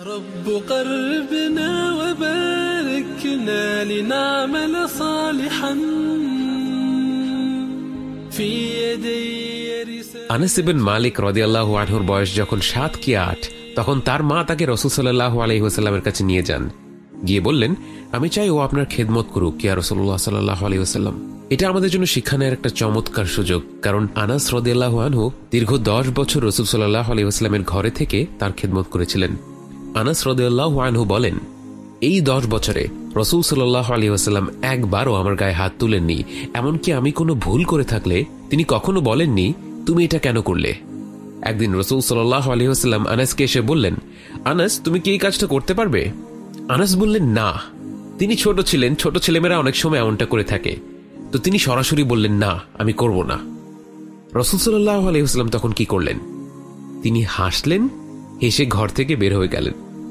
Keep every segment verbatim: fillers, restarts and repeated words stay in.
رب قربنا وباركنا لنعمل صالحا في يدي رسالة আনাস ইবনে মালিক রাদিয়াল্লাহু আনহুর বয়স যখন সাত কি আট, তখন তার মা তাকে রাসূল সাল্লাল্লাহু আলাইহি ওয়াসাল্লামের কাছে নিয়ে যান। গিয়ে বললেন, আমি চাই ও আপনার খেদমত করুক ইয়া রাসূলুল্লাহ সাল্লাল্লাহু আলাইহি ওয়াসাল্লাম। এটা আমাদের জন্য শিক্ষা নেওয়ার একটা চমৎকার সুযোগ, কারণ আনাস রাদিয়াল্লাহু আনহু দীর্ঘ দশ বছর রাসূল সাল্লাল্লাহু আলাইহি ওয়াসাল্লামের ঘরে থেকে তার খেদমত করেছিলেন। আনাস রাদিয়াল্লাহু আনহু বলেন, এই দশ বছরে রাসূল সাল্লাল্লাহু আলাইহি ওয়াসাল্লাম একবারও আমার গায়ে হাত তুলেননি। এমনকি আমি কোনো ভুল করে থাকলে তিনি কখনো বলেননি তুমি এটা কেন করলে। একদিন রাসূল সাল্লাল্লাহু আলাইহি ওয়াসাল্লাম আনাসকে এসে বললেন, আনাস তুমি কি এই কাজটা করতে পারবে? আনাস বললেন না। তিনি ছোট ছিলেন, ছোট ছেলেমেয়েরা অনেক সময় এমনটা করে থাকে। তো তিনি সরাসরি বললেন, না আমি করব না। রাসূল সাল্লাল্লাহু আলাইহি ওয়াসাল্লাম তখন কি করলেন? তিনি হাসলেন, হেসে ঘর থেকে বের হয়ে গেলেন।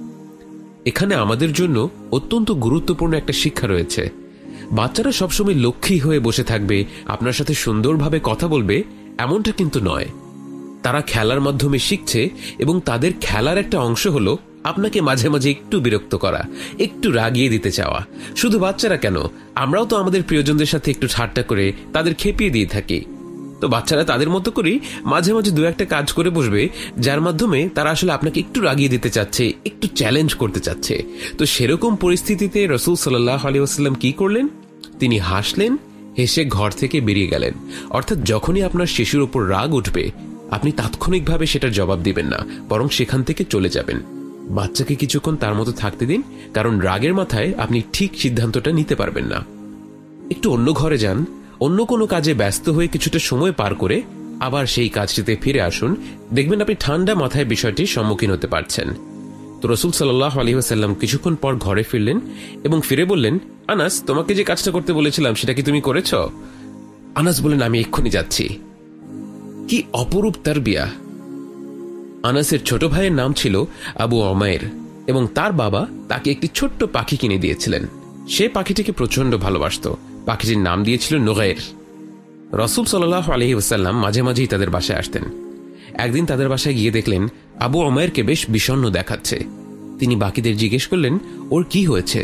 এখানে আমাদের জন্য অত্যন্ত গুরুত্বপূর্ণ একটা শিক্ষা রয়েছে। বাচ্চারা সবসময় লক্ষ্মী হয়ে বসে থাকবে, আপনার সাথে সুন্দরভাবে কথা বলবে, এমনটা কিন্তু নয়। তারা খেলার মাধ্যমে শিখছে এবং তাদের খেলার একটা অংশ হলো আপনাকে মাঝে মাঝে একটু বিরক্ত করা, একটু রাগিয়ে দিতে চাওয়া। শুধু বাচ্চারা কেন, আমরাও তো আমাদের প্রিয়জনদের সাথে একটু ঠাট্টা করে তাদের খেপিয়ে দিয়ে থাকি। তো বাচ্চারা তাদের মতো করেই মাঝে মাঝে দু একটা কাজ করে বসবে, যার মাধ্যমে তারা আসলে আপনাকে একটু রাগিয়ে দিতে চাচ্ছে, একটু চ্যালেঞ্জ করতে চাচ্ছে। তো সেরকম পরিস্থিতিতে রাসূল সাল্লাল্লাহু আলাইহি ওয়াসাল্লাম কি করলেন? তিনি হাসলেন, হেসে ঘর থেকে বেরিয়ে গেলেন। অর্থাৎ যখনই আপনার শিশুর উপর রাগ উঠবে, আপনি তাৎক্ষণিকভাবে সেটার জবাব দিবেন না, বরং সেখান থেকে চলে যাবেন। বাচ্চাকে কিছুক্ষণ তার মতো থাকতে দিন, কারণ রাগের মাথায় আপনি ঠিক সিদ্ধান্তটা নিতে পারবেন না। একটু অন্য ঘরে যান, অন্য কোনো কাজে ব্যস্ত হয়ে কিছুটা সময় পার করে আবার সেই কাজটিতে ফিরে আসুন, দেখবেন আপনি ঠান্ডা মাথায় বিষয়টির সম্মুখীন হতে পারছেন। তো রাসূল সাল্লাল্লাহু আলাইহি ওয়াসাল্লাম কিছুক্ষণ পর ঘরে ফিরলেন এবং ফিরে বললেন, আনাস তোমাকে যে কাজটা করতে বলেছিলাম সেটা কি তুমি করেছ? আনাস বললেন, আমি এক্ষুনি যাচ্ছি। কি অপরূপ তারবিয়া! আনাসের ছোট ভাইয়ের নাম ছিল আবু উমাইর এবং তার বাবা তাকে একটি ছোট্ট পাখি কিনে দিয়েছিলেন। সে পাখিটিকে প্রচন্ড ভালোবাসত। পাখিটির নাম দিয়েছিল নুগাইর। রাসূল সাল্লাল্লাহু আলাইহি ওয়াসাল্লাম মাঝে মাঝেই তাদের বাসায় আসতেন। একদিন তাদের বাসায় গিয়ে দেখলেন আবু উমাইরকে বেশ বিষণ্ণ দেখাচ্ছে। তিনি বাকিদের জিজ্ঞেস করলেন, ওর কি হয়েছে?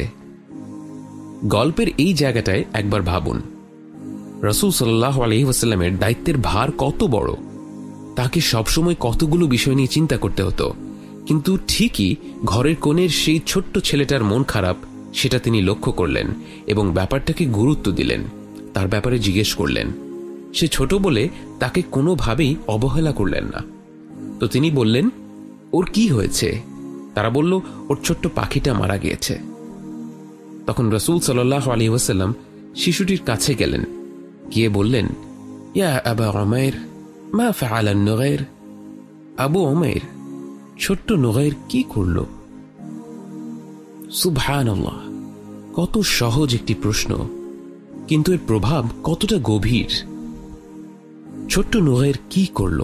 গল্পের এই জায়গাটায় একবার ভাবুন, রাসূল সাল্লাল্লাহু আলাইহি ওয়াসাল্লামের দায়িত্বের ভার কত বড়। তাকে সবসময় কতগুলো বিষয় নিয়ে চিন্তা করতে হতো, কিন্তু ঠিকই ঘরের কোণের সেই ছোট্ট ছেলেটার মন খারাপ, সেটা তিনি লক্ষ্য করলেন এবং ব্যাপারটাকে গুরুত্ব দিলেন, তার ব্যাপারে জিজ্ঞেস করলেন। সে ছোট বলে তাকে কোনোভাবেই অবহেলা করলেন না। তো তিনি বললেন, ওর কি হয়েছে? তারা বলল, ওর ছোট্ট পাখিটা মারা গিয়েছে। তখন রাসূল সাল্লাল্লাহু আলাইহি ওয়াসাল্লাম শিশুটির কাছে গেলেন, গিয়ে বললেন, ইয়া আবা উমাইর মা ফাআলা নুগাইর? আবু উমাইর, ছোট্ট নুগাইর কি করল? সুবহানাল্লাহ, কত সহজ একটি প্রশ্ন, কিন্তু এর প্রভাব কতটা গভীর। ছোট্ট নুগাইর কি করল?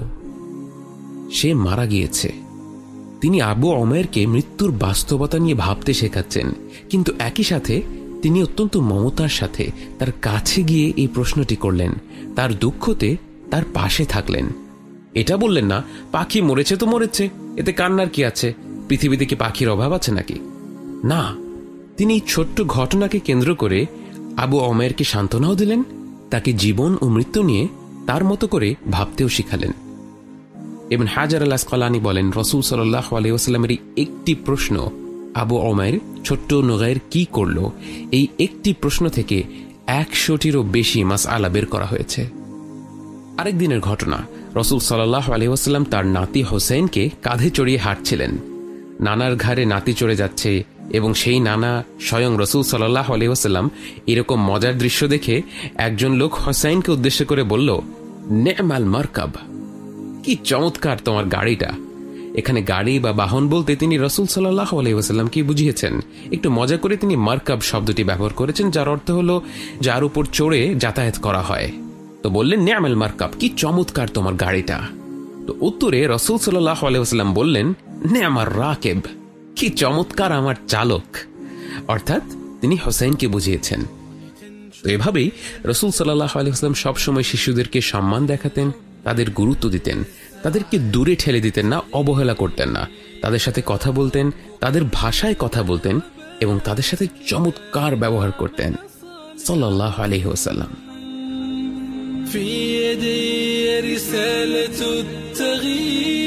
সে মারা গিয়েছে। তিনি আবু উমাইরকে মৃত্যুর বাস্তবতা নিয়ে ভাবতে শেখাচ্ছেন, কিন্তু একই সাথে তিনি অত্যন্ত মমতার সাথে তার কাছে গিয়ে এই প্রশ্নটি করলেন, তার দুঃখতে তার পাশে থাকলেন। এটা বললেন না, পাখি মরেছে তো মরেছে, এতে কান্নার কি আছে, পৃথিবীতে কি পাখির অভাব আছে নাকি? না, তিনি ছোট্ট ঘটনাকে কেন্দ্র করে আবু উমাইরকে সান্ত্বনাও দিলেন, তাকে জীবন ও মৃত্যু নিয়ে তার মতো করে ভাবতেও শিখালেন। ইবনে হাজার আল আসকালানী বলেন, রাসূল সাল্লাল্লাহু আলাইহি ওয়াসাল্লামের একটি প্রশ্ন, আবু উমাইর ছোট্ট নুগাইর কি করল, এই একটি প্রশ্ন থেকে একশোটিরও বেশি মাসআলা বের করা হয়েছে। আরেক দিনের ঘটনা, রাসূল সাল্লাল্লাহু আলাইহি ওয়াসাল্লাম তার নাতি হোসেনকে কাঁধে চড়িয়ে হাঁটছিলেন। নানার ঘাড়ে নাতি চড়ে যাচ্ছে এবং সেই নানা স্বয়ং রাসূল সাল্লাল্লাহু আলাইহি ওয়াসাল্লাম। এরকম মজার দৃশ্য দেখে একজন লোক হোসেনকে উদ্দেশ্য করে বলল, নেমাল মারকাব, কি চমৎকার তোমার গাড়িটা। এখানে গাড়ি বা বাহন বলতে তিনি রাসূল সাল্লাল্লাহু আলাইহি ওয়াসাল্লামকে বুঝিয়েছেন। একটু মজা করে তিনি মারকাব শব্দটি ব্যবহার করেছেন, যার অর্থ হলো যার উপর চড়ে যাতায়াত করা হয়। তো বললেন, নেমাল মারকাব, কি চমৎকার তোমার গাড়িটা। তো উত্তরে রাসূল সাল্লাল্লাহু আলাইহি ওয়াসাল্লাম বললেন, নেমার রাকিব, কি চমৎকার আমার চালক। অর্থাৎ তিনি হোসেনকে বুঝিয়েছেন। তো এভাবেই রাসূল সাল্লাল্লাহু আলাইহি ওয়াসাল্লাম সবসময় শিশুদেরকে সম্মান দেখাতেন, তাদের গুরুত্ব দিতেন, তাদেরকে দূরে ঠেলে দিতেন না, অবহেলা করতেন না। তাদের সাথে কথা বলতেন, তাদের ভাষায় কথা বলতেন এবং তাদের সাথে চমৎকার ব্যবহার করতেন সাল্লাল্লাহু আলাইহি ওয়াসাল্লাম। في يدي رسالة التغيير